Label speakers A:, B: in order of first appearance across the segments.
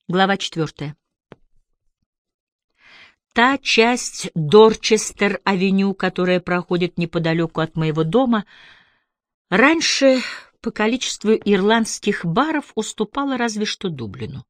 A: Глава 4. Та часть Дорчестер-авеню, которая проходит неподалеку от моего дома, раньше по количеству ирландских баров уступала разве что Дублину.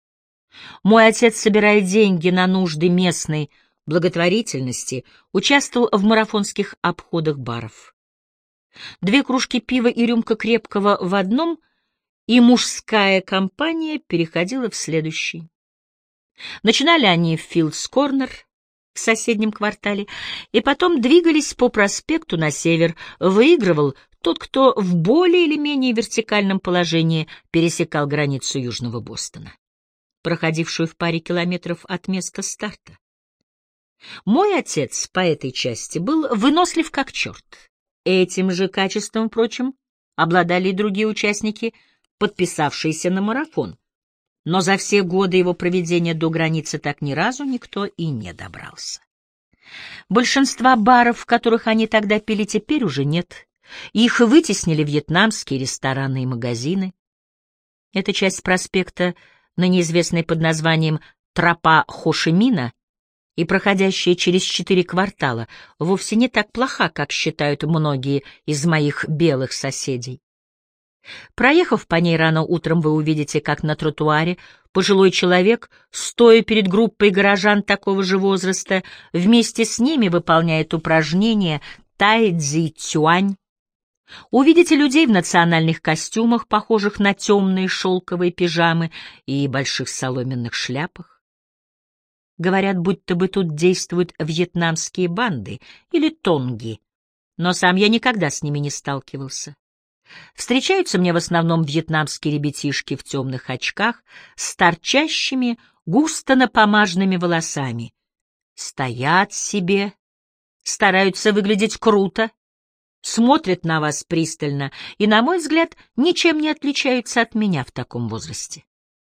A: Мой отец, собирая деньги на нужды местной благотворительности, участвовал в марафонских обходах баров. 2 кружки пива и рюмка крепкого в одном, и мужская компания переходила в следующий. Начинали они в Филдс-Корнер, в соседнем квартале, и потом двигались по проспекту на север. Выигрывал тот, кто в более или менее вертикальном положении пересекал границу Южного Бостона, проходившую в паре километров от места старта. Мой отец по этой части был вынослив как черт. Этим же качеством, впрочем, обладали и другие участники, подписавшиеся на марафон. Но за все годы его проведения до границы так ни разу никто и не добрался. Большинства баров, в которых они тогда пили, теперь уже нет. Их вытеснили вьетнамские рестораны и магазины. Эта часть проспекта, ныне известная под названием «Тропа Хошимина» и проходящая через 4 квартала, вовсе не так плоха, как считают многие из моих белых соседей. Проехав по ней рано утром, вы увидите, как на тротуаре пожилой человек, стоя перед группой горожан такого же возраста, вместе с ними выполняет упражнение тай-цзи-цюань. Увидите людей в национальных костюмах, похожих на темные шелковые пижамы и больших соломенных шляпах. Говорят, будто бы тут действуют вьетнамские банды или тонги, но сам я никогда с ними не сталкивался. Встречаются мне в основном вьетнамские ребятишки в темных очках с торчащими, густо напомаженными волосами. Стоят себе, стараются выглядеть круто, смотрят на вас пристально и, на мой взгляд, ничем не отличаются от меня в таком возрасте.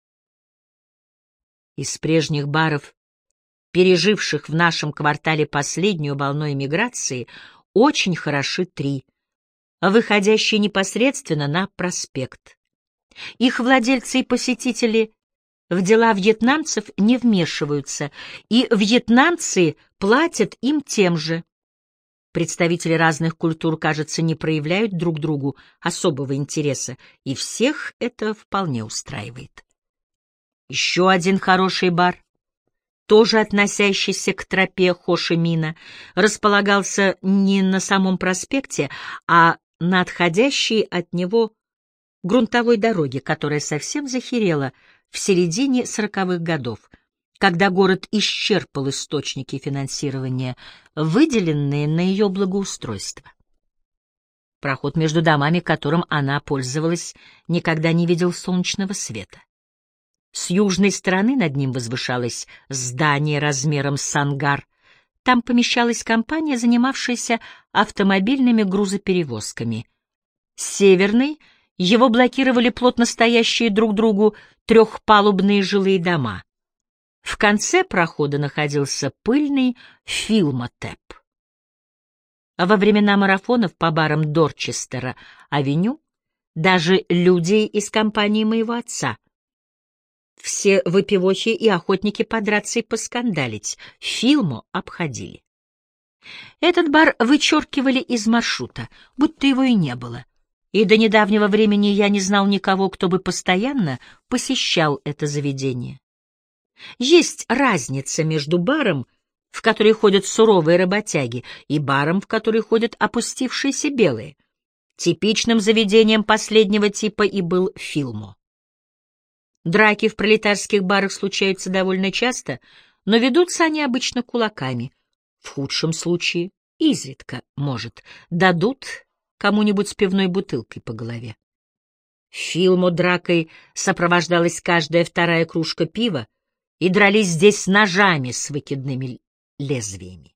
A: Из прежних баров, переживших в нашем квартале последнюю волну эмиграции, очень хороши 3, выходящие непосредственно на проспект. Их владельцы и посетители в дела вьетнамцев не вмешиваются, и вьетнамцы платят им тем же. Представители разных культур, кажется, не проявляют друг другу особого интереса, и всех это вполне устраивает. Еще один хороший бар, тоже относящийся к тропе Хошимина, располагался не на самом проспекте, а на отходящей от него грунтовой дороге, которая совсем захерела в середине 40-х годов, когда город исчерпал источники финансирования, выделенные на ее благоустройство. Проход между домами, которым она пользовалась, никогда не видел солнечного света. С южной стороны над ним возвышалось здание размером с ангар. Там помещалась компания, занимавшаяся автомобильными грузоперевозками. С северной его блокировали плотно стоящие друг другу 3-палубные жилые дома. В конце прохода находился пыльный Филмотеп. Во времена марафонов по барам Дорчестера-авеню даже люди из компании моего отца, все выпивохи и охотники подраться и поскандалить, Филмо обходили. Этот бар вычеркивали из маршрута, будто его и не было, и до недавнего времени я не знал никого, кто бы постоянно посещал это заведение. Есть разница между баром, в который ходят суровые работяги, и баром, в который ходят опустившиеся белые. Типичным заведением последнего типа и был Филмо. Драки в пролетарских барах случаются довольно часто, но ведутся они обычно кулаками. В худшем случае, изредка, может, дадут кому-нибудь с пивной бутылкой по голове. Филмо дракой сопровождалась каждая 2-я кружка пива, и дрались здесь с ножами с выкидными лезвиями.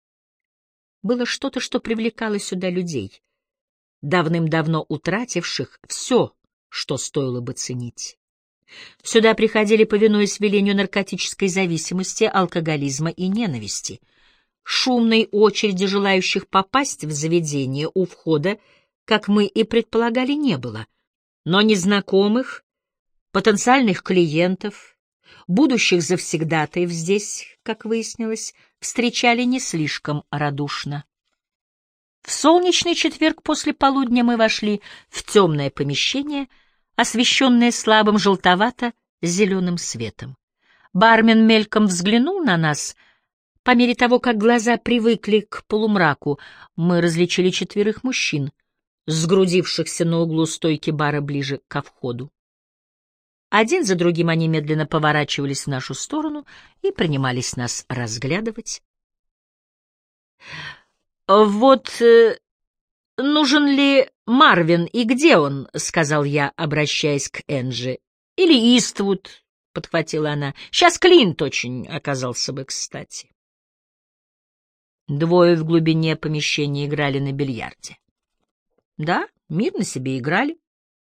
A: Было что-то, что привлекало сюда людей, давным-давно утративших все, что стоило бы ценить. Сюда приходили, повинуясь велению наркотической зависимости, алкоголизма и ненависти. Шумной очереди желающих попасть в заведение у входа, как мы и предполагали, не было, но незнакомых, потенциальных клиентов, будущих завсегдатаев здесь, как выяснилось, встречали не слишком радушно. В солнечный четверг после полудня мы вошли в темное помещение, освещенное слабым желтовато-зеленым светом. Бармен мельком взглянул на нас. По мере того, как глаза привыкли к полумраку, мы различили 4 мужчин, сгрудившихся на углу стойки бара ближе ко входу. Один за другим они медленно поворачивались в нашу сторону и принимались нас разглядывать. «Вот нужен ли Марвин и где он?» — сказал я, обращаясь к Энджи. «Или Иствуд», — подхватила она. «Сейчас Клинт очень оказался бы кстати». 2 в глубине помещения играли на бильярде. Да, мирно себе играли.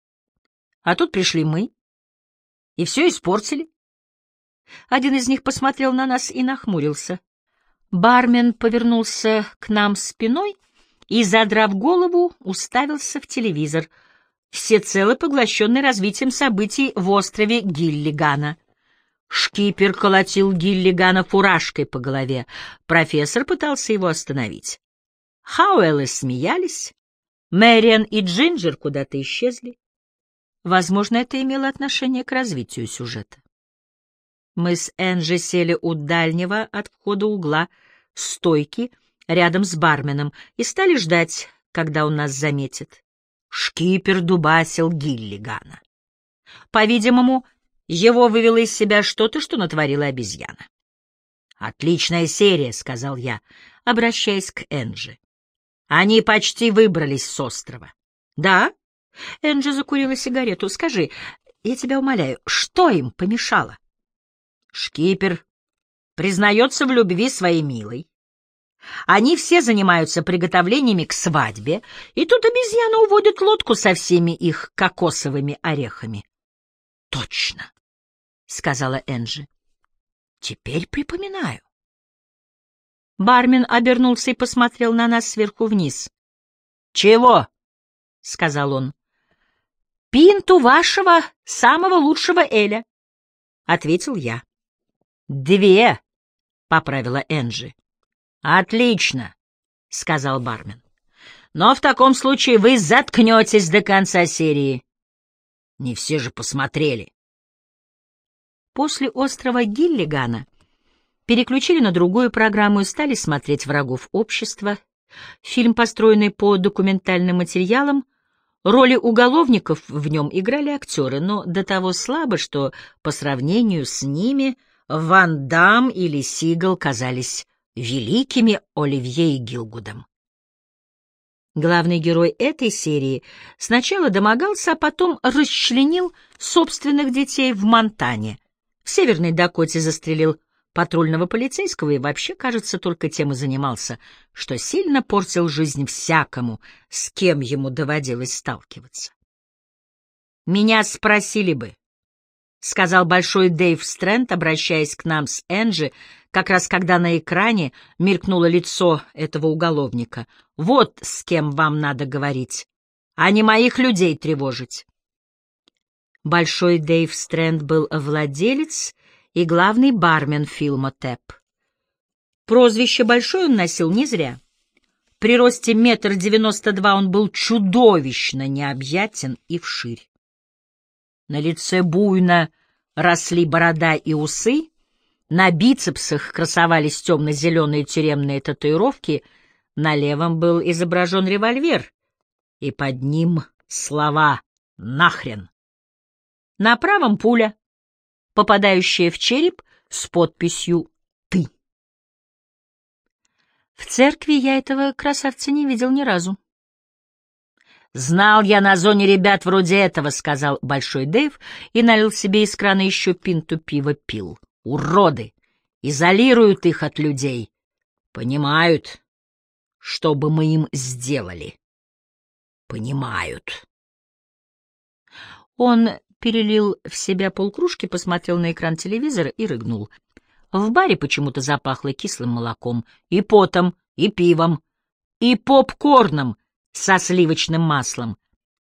A: А тут пришли мы, и все испортили. Один из них посмотрел на нас и нахмурился. Бармен повернулся к нам спиной и, задрав голову, уставился в телевизор, всецело поглощенный развитием событий в острове Гиллигана. Шкипер колотил Гиллигана фуражкой по голове. Профессор пытался его остановить. Хауэллы смеялись. Мэриан и Джинджер куда-то исчезли. Возможно, это имело отношение к развитию сюжета. Мы с Энджи сели у дальнего от входа угла стойки рядом с барменом и стали ждать, когда он нас заметит. Шкипер дубасил Гиллигана. По-видимому, его вывело из себя что-то, что натворила обезьяна. «Отличная серия», — сказал я, обращаясь к Энджи. «Они почти выбрались с острова». «Да?» — Энджи закурила сигарету. «Скажи, я тебя умоляю, что им помешало?» Шкипер признается в любви своей милой. Они все занимаются приготовлениями к свадьбе, и тут обезьяна уводит лодку со всеми их кокосовыми орехами. — Точно, — сказала Энджи. — Теперь припоминаю. Бармен обернулся и посмотрел на нас сверху вниз. — Чего? — сказал он. — Пинту вашего самого лучшего Эля, — ответил я. — 2, — поправила Энджи. — Отлично, — сказал бармен. — Но в таком случае вы заткнетесь до конца серии. Не все же посмотрели. После острова Гиллигана переключили на другую программу и стали смотреть «Врагов общества». Фильм, построенный по документальным материалам. Роли уголовников в нем играли актеры, но до того слабо, что по сравнению с ними Ван Дамм или Сигал казались великими Оливье и Гилгудом. Главный герой этой серии сначала домогался, а потом расчленил собственных детей в Монтане. В Северной Дакоте застрелил патрульного полицейского и вообще, кажется, только тем и занимался, что сильно портил жизнь всякому, с кем ему доводилось сталкиваться. «Меня спросили бы», — сказал Большой Дэйв Стрэнд, обращаясь к нам с Энджи, как раз когда на экране мелькнуло лицо этого уголовника. «Вот с кем вам надо говорить, а не моих людей тревожить». Большой Дэйв Стрэнд был владелец и главный бармен фильма «Тэп». Прозвище «Большой» он носил не зря. При росте 1,92 м он был чудовищно необъятен и вширь. На лице буйно росли борода и усы, на бицепсах красовались темно-зеленые тюремные татуировки, на левом был изображен револьвер, и под ним слова «Нахрен». На правом пуля, попадающая в череп с подписью «Ты». В церкви я этого красавца не видел ни разу. «Знал я на зоне ребят вроде этого», — сказал Большой Дэйв и налил себе из крана еще пинту пива, пил. «Уроды! Изолируют их от людей. Понимают, что бы мы им сделали. Понимают». Он перелил в себя полкружки, посмотрел на экран телевизора и рыгнул. В баре почему-то запахло кислым молоком, и потом, и пивом, и попкорном со сливочным маслом.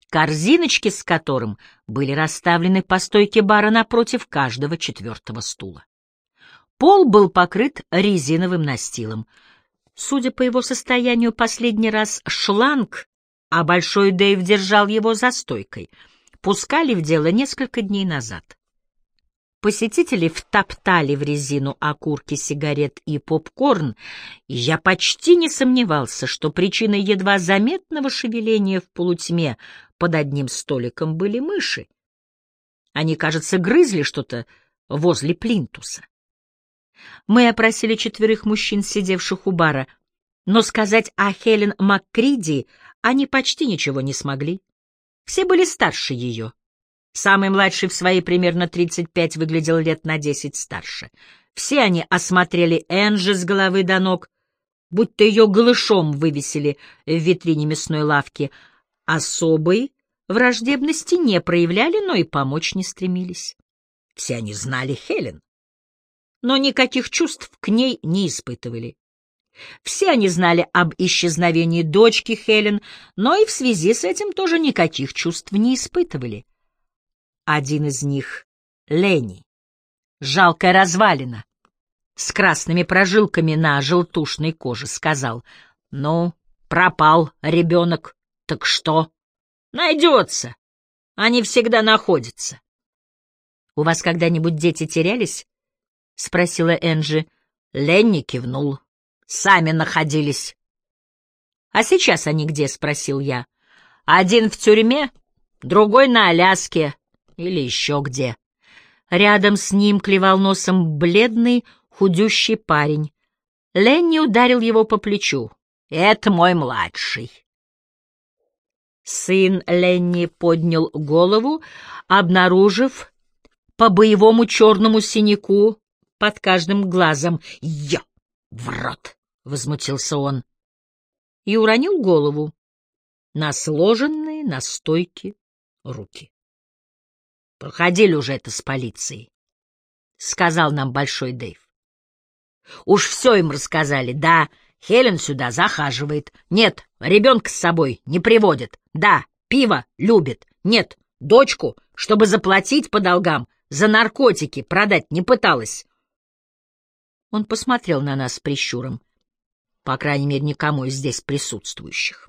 A: корзиночки с которым были расставлены по стойке бара напротив каждого четвертого стула. Пол был покрыт резиновым настилом. Судя по его состоянию, последний раз шланг, а Большой Дэйв держал его за стойкой, пускали в дело несколько дней назад. Посетители втоптали в резину окурки сигарет и попкорн, и я почти не сомневался, что причиной едва заметного шевеления в полутьме под одним столиком были мыши. Они, кажется, грызли что-то возле плинтуса. Мы опросили 4 мужчин, сидевших у бара, но сказать о Хелен МакКриди они почти ничего не смогли. Все были старше ее. Самый младший в свои примерно 35 выглядел лет на 10 старше. Все они осмотрели Энджи с головы до ног, будто ее голышом вывесили в витрине мясной лавки. Особой враждебности не проявляли, но и помочь не стремились. Все они знали Хелен, но никаких чувств к ней не испытывали. Все они знали об исчезновении дочки Хелен, но и в связи с этим тоже никаких чувств не испытывали. Один из них — Ленни, жалкая развалина, с красными прожилками на желтушной коже, сказал: «Ну, пропал ребенок, так что? Найдется, они всегда находятся». «У вас когда-нибудь дети терялись?» — спросила Энджи. Ленни кивнул. «Сами находились». «А сейчас они где?» — спросил я. «Один в тюрьме, другой на Аляске или еще где». Рядом с ним клевал носом бледный, худющий парень. Ленни ударил его по плечу. «Это мой младший». Сын Ленни поднял голову, обнаружив по боевому черному синяку под каждым глазом. «Я в рот!» — возмутился он и уронил голову на сложенные на стойке руки. «Проходили уже это с полицией», — сказал нам Большой Дэйв. «Уж все им рассказали. Да, Хелен сюда захаживает. Нет, ребенка с собой не приводит. Да, пиво любит. Нет, дочку, чтобы заплатить по долгам, за наркотики продать не пыталась». Он посмотрел на нас с прищуром. По крайней мере, никому из здесь присутствующих.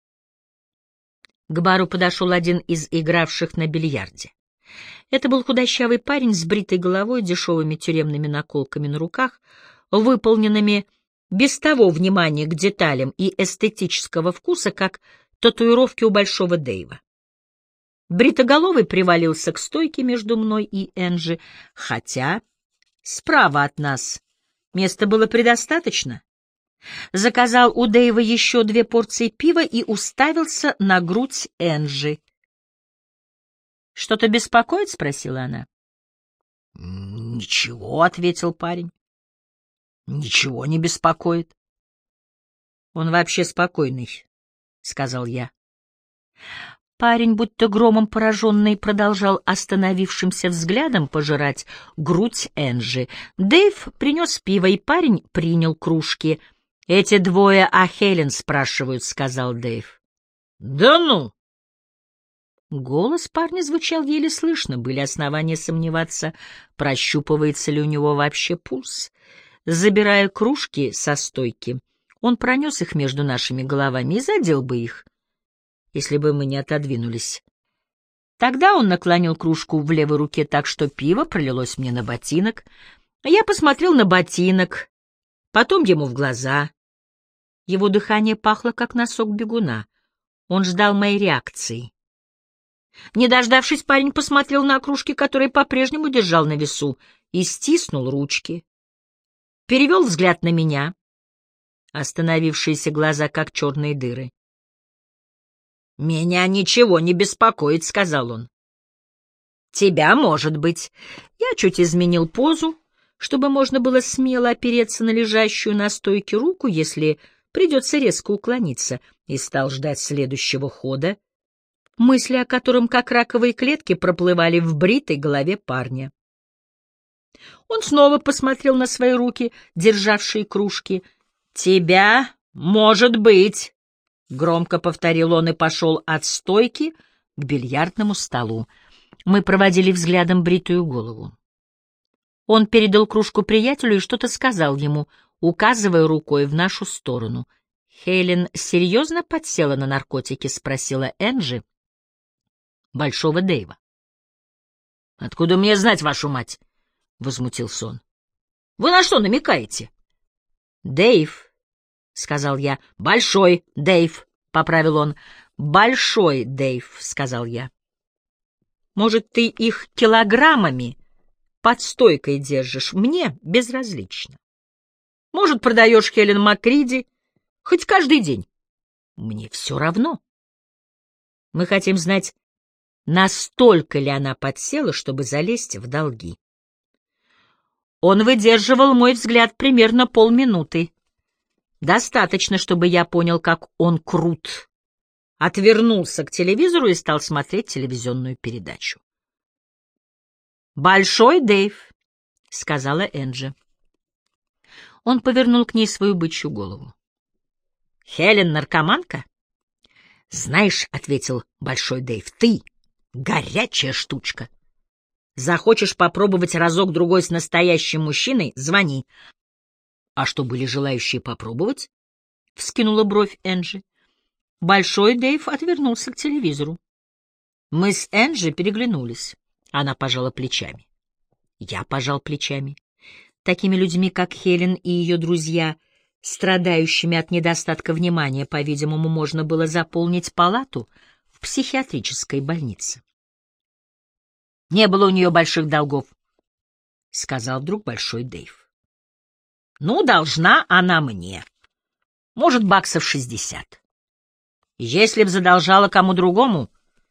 A: К бару подошел один из игравших на бильярде. Это был худощавый парень с бритой головой, дешевыми тюремными наколками на руках, выполненными без того внимания к деталям и эстетического вкуса, как татуировки у Большого Дэйва. Бритоголовый привалился к стойке между мной и Энджи, хотя справа от нас места было предостаточно. Заказал у Дэйва еще 2 порции пива и уставился на грудь Энджи. «Что-то беспокоит?» — спросила она. «Ничего», — ответил парень. «Ничего не беспокоит». «Он вообще спокойный», — сказал я. Парень, будто громом пораженный, продолжал остановившимся взглядом пожирать грудь Энджи. Дэйв принес пиво, и парень принял кружки. «Эти двое о Хелен спрашивают», — сказал Дэйв. «Да ну!» Голос парня звучал еле слышно, были основания сомневаться, прощупывается ли у него вообще пульс. Забирая кружки со стойки, он пронес их между нашими головами и задел бы их, если бы мы не отодвинулись. Тогда он наклонил кружку в левой руке так, что пиво пролилось мне на ботинок. Я посмотрел на ботинок, потом ему в глаза. Его дыхание пахло, как носок бегуна. Он ждал моей реакции. Не дождавшись, парень посмотрел на кружки, которые по-прежнему держал на весу, и стиснул ручки. Перевел взгляд на меня, остановившиеся глаза, как черные дыры. «Меня ничего не беспокоит», — сказал он. «Тебя, может быть». Я чуть изменил позу, чтобы можно было смело опереться на лежащую на стойке руку, если придется резко уклониться, и стал ждать следующего хода, мысли о котором, как раковые клетки, проплывали в бритой голове парня. Он снова посмотрел на свои руки, державшие кружки. «Тебя, может быть», — громко повторил он и пошел от стойки к бильярдному столу. Мы проводили взглядом бритую голову. Он передал кружку приятелю и что-то сказал ему, указывая рукой в нашу сторону. «Хелен серьезно подсела на наркотики?» — спросила Энджи Большого Дэйва. «Откуда мне знать, вашу мать?» — возмутился он. «Вы на что намекаете?» «Дэйв», — сказал я. «Большой Дэйв», — поправил он. «Большой Дэйв», — сказал я. «Может, ты их килограммами под стойкой держишь? Мне безразлично. Может, продаешь Хелен Макриди хоть каждый день. Мне все равно. Мы хотим знать, настолько ли она подсела, чтобы залезть в долги». Он выдерживал мой взгляд примерно полминуты. Достаточно, чтобы я понял, как он крут. Отвернулся к телевизору и стал смотреть телевизионную передачу. «Большой Дэйв», — сказала Энджи. Он повернул к ней свою бычью голову. «Хелен наркоманка?» «Знаешь», — ответил Большой Дэйв, — «ты горячая штучка. Захочешь попробовать разок-другой с настоящим мужчиной — звони». «А что, были желающие попробовать?» — вскинула бровь Энджи. Большой Дэйв отвернулся к телевизору. Мы с Энджи переглянулись. Она пожала плечами. Я пожал плечами. Такими людьми, как Хелен и ее друзья, страдающими от недостатка внимания, по-видимому, можно было заполнить палату в психиатрической больнице. «Не было у нее больших долгов», — сказал вдруг Большой Дэйв. «Ну, должна она мне. Может, баксов 60. Если б задолжала кому другому,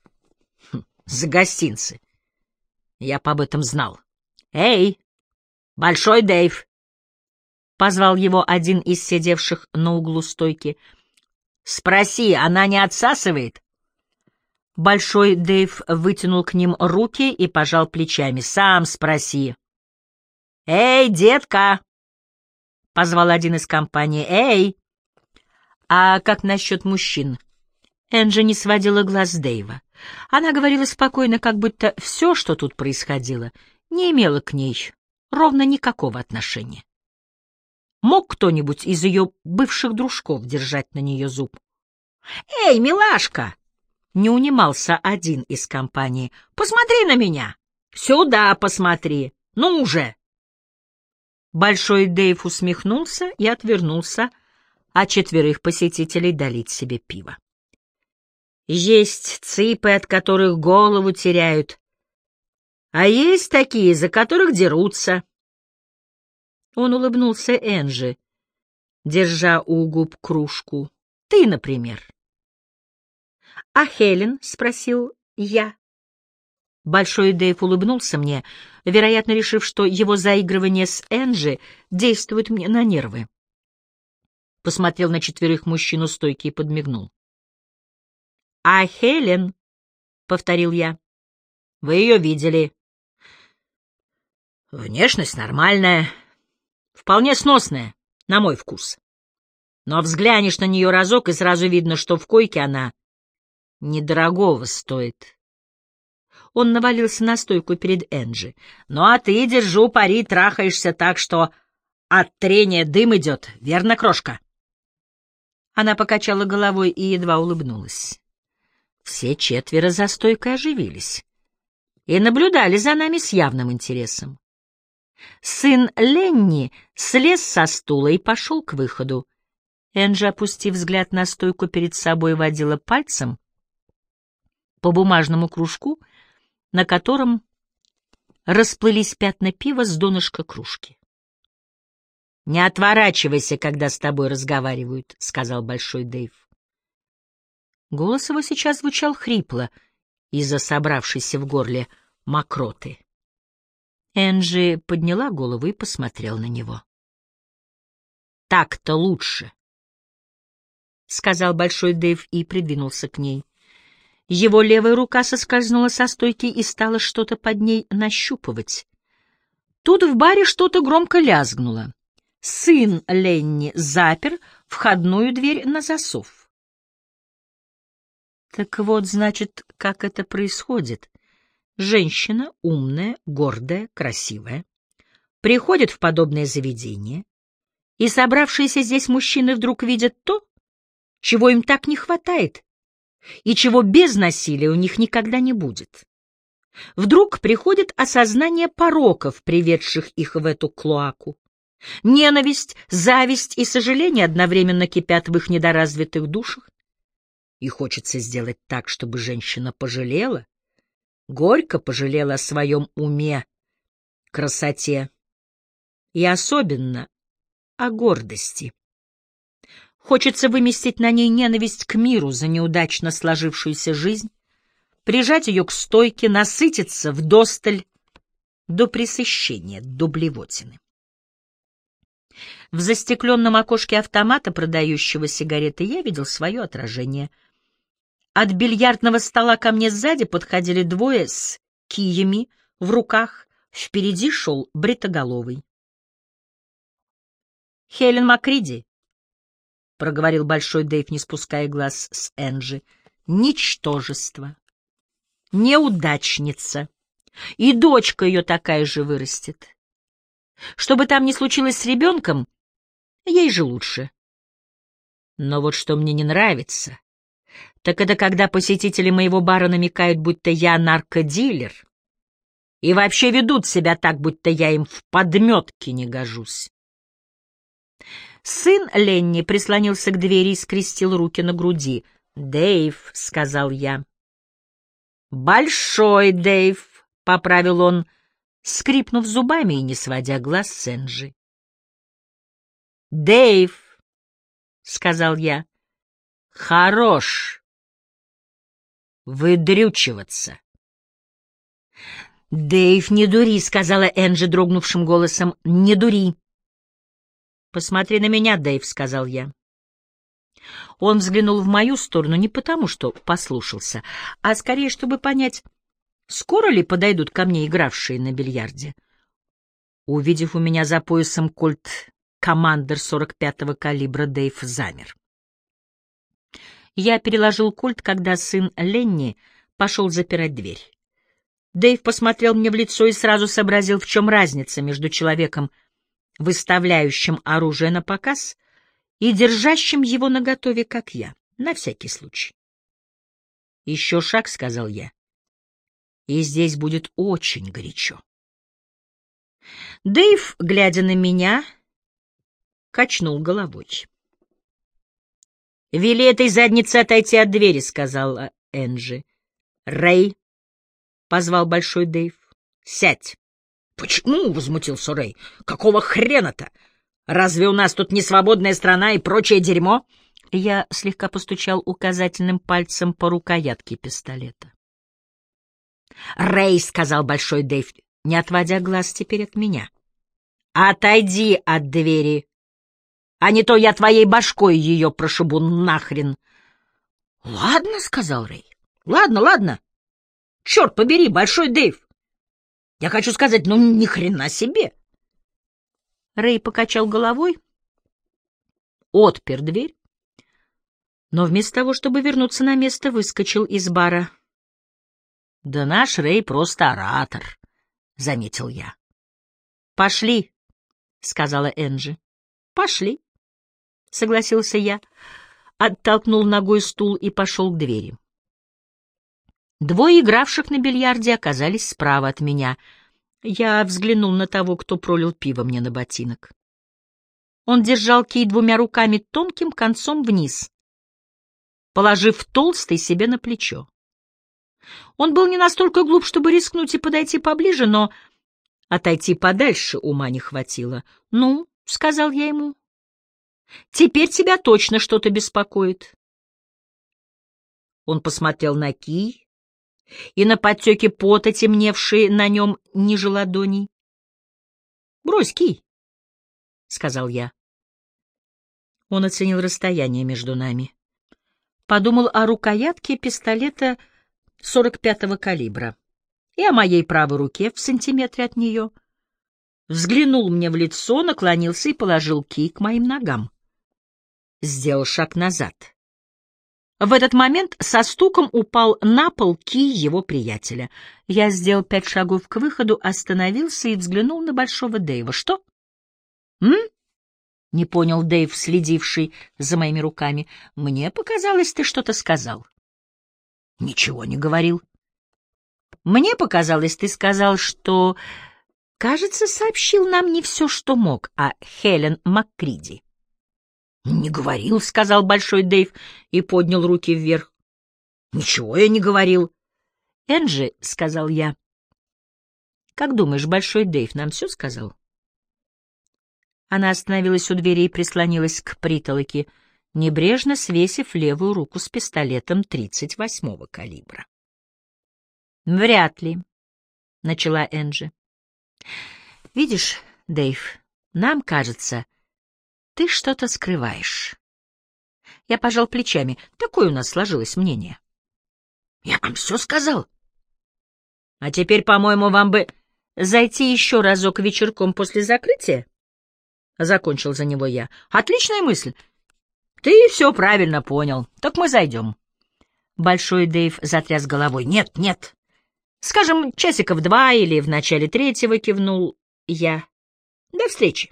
A: за гостинцы, я б об этом знал. Эй, Большой Дэйв!» — позвал его один из сидевших на углу стойки. «Спроси, она не отсасывает?» Большой Дэйв вытянул к ним руки и пожал плечами. «Сам спроси». «Эй, детка!» — позвал один из компании. «Эй!» «А как насчет мужчин?» Энджи не сводила глаз с Дэйва. Она говорила спокойно, как будто все, что тут происходило, не имело к ней ровно никакого отношения. Мог кто-нибудь из ее бывших дружков держать на нее зуб? «Эй, милашка!» — не унимался один из компании. «Посмотри на меня! Сюда посмотри! Ну уже!» Большой Дэйв усмехнулся и отвернулся, а четверых посетителей долить себе пиво. Есть цыпы, от которых голову теряют, а есть такие, за которых дерутся. Он улыбнулся Энджи, держа у губ кружку. «Ты, например». «А Хелен?» — спросил я. Большой Дэйв улыбнулся мне, вероятно, решив, что его заигрывание с Энджи действует мне на нервы. Посмотрел на четверых мужчин у стойки и подмигнул. «А Хелен?» — повторил я. «Вы ее видели?» «Внешность нормальная, вполне сносная, на мой вкус. Но взглянешь на нее разок, и сразу видно, что в койке она недорогого стоит». Он навалился на стойку перед Энджи. «Ну а ты, держу пари, трахаешься так, что от трения дым идет, верно, крошка?» Она покачала головой и едва улыбнулась. Все четверо за стойкой оживились и наблюдали за нами с явным интересом. Сын Ленни слез со стула и пошел к выходу. Энджи, опустив взгляд на стойку перед собой, водила пальцем по бумажному кружку, на котором расплылись пятна пива с донышка кружки. «Не отворачивайся, когда с тобой разговаривают», — сказал Большой Дэйв. Голос его сейчас звучал хрипло из-за собравшейся в горле мокроты. Энджи подняла голову и посмотрела на него. «Так-то лучше», — сказал Большой Дэйв и придвинулся к ней. Его левая рука соскользнула со стойки и стала что-то под ней нащупывать. Тут в баре что-то громко лязгнуло. Сын Ленни запер входную дверь на засов. Так вот, значит, как это происходит. Женщина, умная, гордая, красивая, приходит в подобное заведение, и собравшиеся здесь мужчины вдруг видят то, чего им так не хватает, и чего без насилия у них никогда не будет. Вдруг приходит осознание пороков, приведших их в эту клоаку. Ненависть, зависть и сожаление одновременно кипят в их недоразвитых душах. И хочется сделать так, чтобы женщина пожалела, горько пожалела о своем уме, красоте и особенно о гордости. Хочется выместить на ней ненависть к миру за неудачно сложившуюся жизнь, прижать ее к стойке, насытиться вдосталь до пресыщения, до блевотины. В застекленном окошке автомата, продающего сигареты, я видел свое отражение. От бильярдного стола ко мне сзади подходили двое с киями в руках, впереди шел бритоголовый. «Хелен Макриди», — проговорил Большой Дэйв, не спуская глаз с Энджи, — «ничтожество, неудачница, и дочка ее такая же вырастет. Что бы там ни случилось с ребенком, ей же лучше. Но вот что мне не нравится, так это когда посетители моего бара намекают, будто я наркодилер, и вообще ведут себя так, будто я им в подметке не гожусь». Сын Ленни прислонился к двери и скрестил руки на груди. «Дэйв», — сказал я. «Большой Дэйв», — поправил он, скрипнув зубами и не сводя глаз с Энджи. «Дэйв», — сказал я, — «хорош выдрючиваться». «Дэйв, не дури», — сказала Энджи дрогнувшим голосом, — «не дури». «Посмотри на меня, Дэйв», — сказал я. Он взглянул в мою сторону не потому, что послушался, а скорее, чтобы понять, скоро ли подойдут ко мне игравшие на бильярде. Увидев у меня за поясом кольт «Командер» 45-го калибра, Дэйв замер. Я переложил кольт, когда сын Ленни пошел запирать дверь. Дэйв посмотрел мне в лицо и сразу сообразил, в чем разница между человеком, выставляющим оружие на показ, и держащим его наготове, как я, на всякий случай. «Еще шаг», — сказал я, — «и здесь будет очень горячо». Дэйв, глядя на меня, качнул головой. «Вели этой заднице отойти от двери», — сказала Энджи. «Рэй», — позвал Большой Дэйв, — «сядь». «Почему?» — возмутился Рэй. «Какого хрена-то? Разве у нас тут не свободная страна и прочее дерьмо?» Я слегка постучал указательным пальцем по рукоятке пистолета. «Рэй», — сказал Большой Дэйв, не отводя глаз теперь от меня, — «отойди от двери, а не то я твоей башкой ее прошибу нахрен». «Ладно», — сказал Рэй, — «ладно. Черт побери, Большой Дэйв. Я хочу сказать, ну ни хрена себе». Рэй покачал головой, отпер дверь, но вместо того, чтобы вернуться на место, выскочил из бара. «Да наш Рэй просто оратор», — заметил я. «Пошли», — сказала Энджи. «Пошли», — согласился я, оттолкнул ногой стул и пошел к двери. Двое игравших на бильярде оказались справа от меня. Я взглянул на того, кто пролил пиво мне на ботинок. Он держал кий двумя руками тонким концом вниз, положив толстый себе на плечо. Он был не настолько глуп, чтобы рискнуть и подойти поближе, но отойти подальше ума не хватило. «Ну», — сказал я ему, — «теперь тебя точно что-то беспокоит». Он посмотрел на кий и на подтеки пота, темневшие на нем ниже ладоней. «Брось кий», — сказал я. Он оценил расстояние между нами. Подумал о рукоятке пистолета 45-го калибра и о моей правой руке в сантиметре от нее. Взглянул мне в лицо, наклонился и положил кий к моим ногам. Сделал шаг назад. В этот момент со стуком упал на пол кий его приятеля. Я сделал 5 шагов к выходу, остановился и взглянул на Большого Дэйва. «Что? М?» — не понял Дэйв, следивший за моими руками. «Мне показалось, ты что-то сказал». «Ничего не говорил». «Мне показалось, ты сказал, что, кажется, сообщил нам не все, что мог, о Хелен Маккриди». «Не говорил», — сказал Большой Дэйв и поднял руки вверх. «Ничего я не говорил». «Энджи», — сказал я, — «как думаешь, Большой Дэйв нам все сказал?» Она остановилась у двери и прислонилась к притолоке, небрежно свесив левую руку с пистолетом 38-го калибра. «Вряд ли», — начала Энджи. «Видишь, Дэйв, нам кажется, ты что-то скрываешь». Я пожал плечами. Такое у нас сложилось мнение. «Я вам все сказал». «А теперь, по-моему, вам бы зайти еще разок вечерком после закрытия?» Закончил за него я. «Отличная мысль. Ты все правильно понял. Так мы зайдем». Большой Дэйв затряс головой. «Нет, нет. Скажем, часиков 2 или в начале 3-го», кивнул я. «До встречи».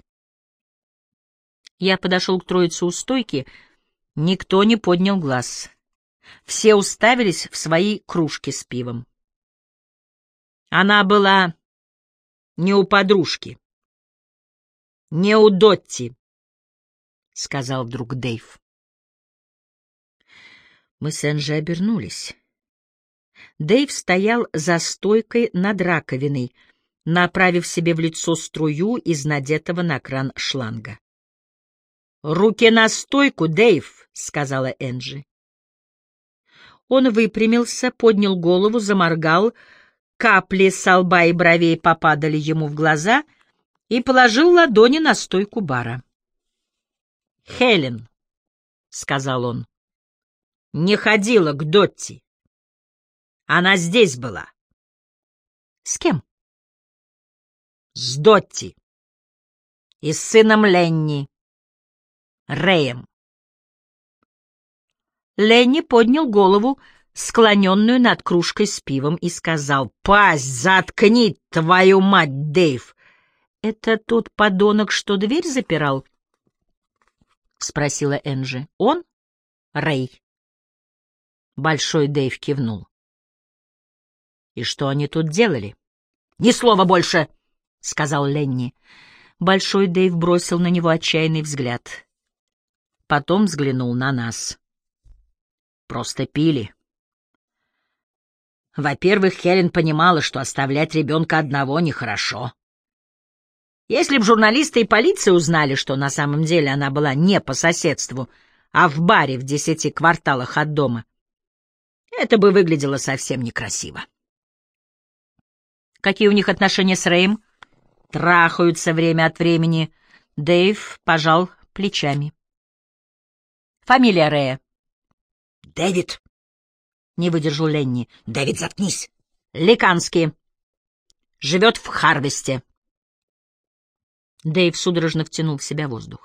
A: Я подошел к троице у стойки. Никто не поднял глаз. Все уставились в свои кружки с пивом. Она была не у подружки, не у Дотти, — сказал вдруг Дэйв. Мы с Энджи обернулись. Дэйв стоял за стойкой над раковиной, направив себе в лицо струю из надетого на кран шланга. «Руки на стойку, Дэйв!» — сказала Энджи. Он выпрямился, поднял голову, заморгал, капли со лба и бровей попадали ему в глаза и положил ладони на стойку бара. «Хелен», — сказал он, — «не ходила к Дотти. Она здесь была». «С кем?» «С Дотти и с сыном Ленни, Рэем». Ленни поднял голову, склоненную над кружкой с пивом, и сказал: «Пасть заткни, твою мать, Дэйв!» «Это тот подонок, что дверь запирал?» — спросила Энджи. «Он? Рэй?» Большой Дэйв кивнул. «И что они тут делали?» «Ни слова больше!» — сказал Ленни. Большой Дэйв бросил на него отчаянный взгляд. Потом взглянул на нас. «Просто пили. Во-первых, Хелен понимала, что оставлять ребенка одного нехорошо. Если б журналисты и полиция узнали, что на самом деле она была не по соседству, а в баре в 10 кварталах от дома, это бы выглядело совсем некрасиво. Какие у них отношения с Рэем? Трахаются время от времени». Дэйв пожал плечами. «Фамилия Рэя?» «Дэвид», — не выдержал Ленни. «Дэвид, заткнись». «Ликанский. Живет в Харвесте». Дэйв судорожно втянул в себя воздух.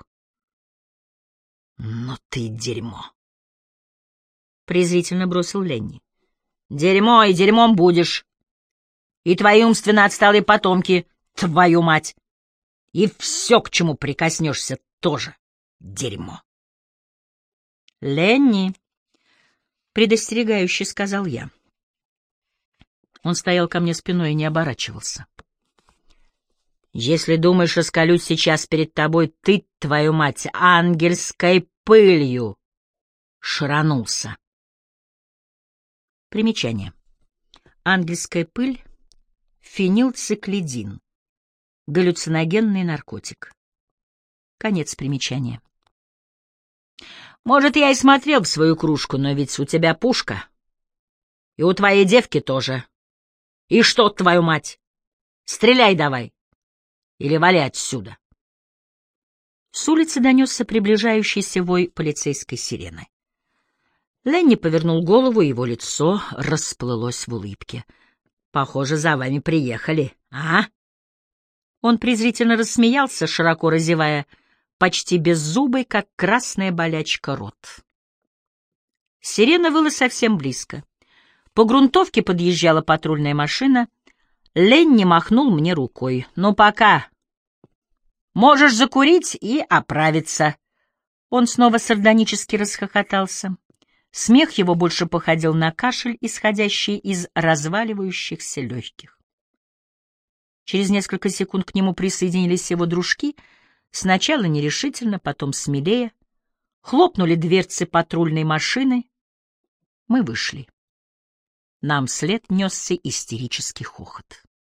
A: «Ну ты дерьмо», — презрительно бросил Ленни. «Дерьмо и дерьмом будешь. И твои умственно отсталые потомки, твою мать. И все, к чему прикоснешься, тоже дерьмо». «Ленни», — предостерегающе сказал я. Он стоял ко мне спиной и не оборачивался. «Если думаешь, раскалюсь сейчас перед тобой, ты, твою мать, ангельской пылью шаранулся». Примечание. Ангельская пыль — фенилциклидин, галлюциногенный наркотик. Конец примечания. «Может, я и смотрел в свою кружку, но ведь у тебя пушка. И у твоей девки тоже. И что, твою мать? Стреляй давай. Или вали отсюда». С улицы донесся приближающийся вой полицейской сирены. Ленни повернул голову, его лицо расплылось в улыбке. «Похоже, за вами приехали, а?» Он презрительно рассмеялся, широко разевая почти беззубый, как красная болячка, рот. Сирена выла совсем близко. По грунтовке подъезжала патрульная машина. Ленни махнул мне рукой. «Ну, пока. Можешь закурить и оправиться». Он снова сардонически расхохотался. Смех его больше походил на кашель, исходящий из разваливающихся легких. Через несколько секунд к нему присоединились его дружки, сначала нерешительно, потом смелее. Хлопнули дверцы патрульной машины. Мы вышли. Нам вслед несся истерический хохот.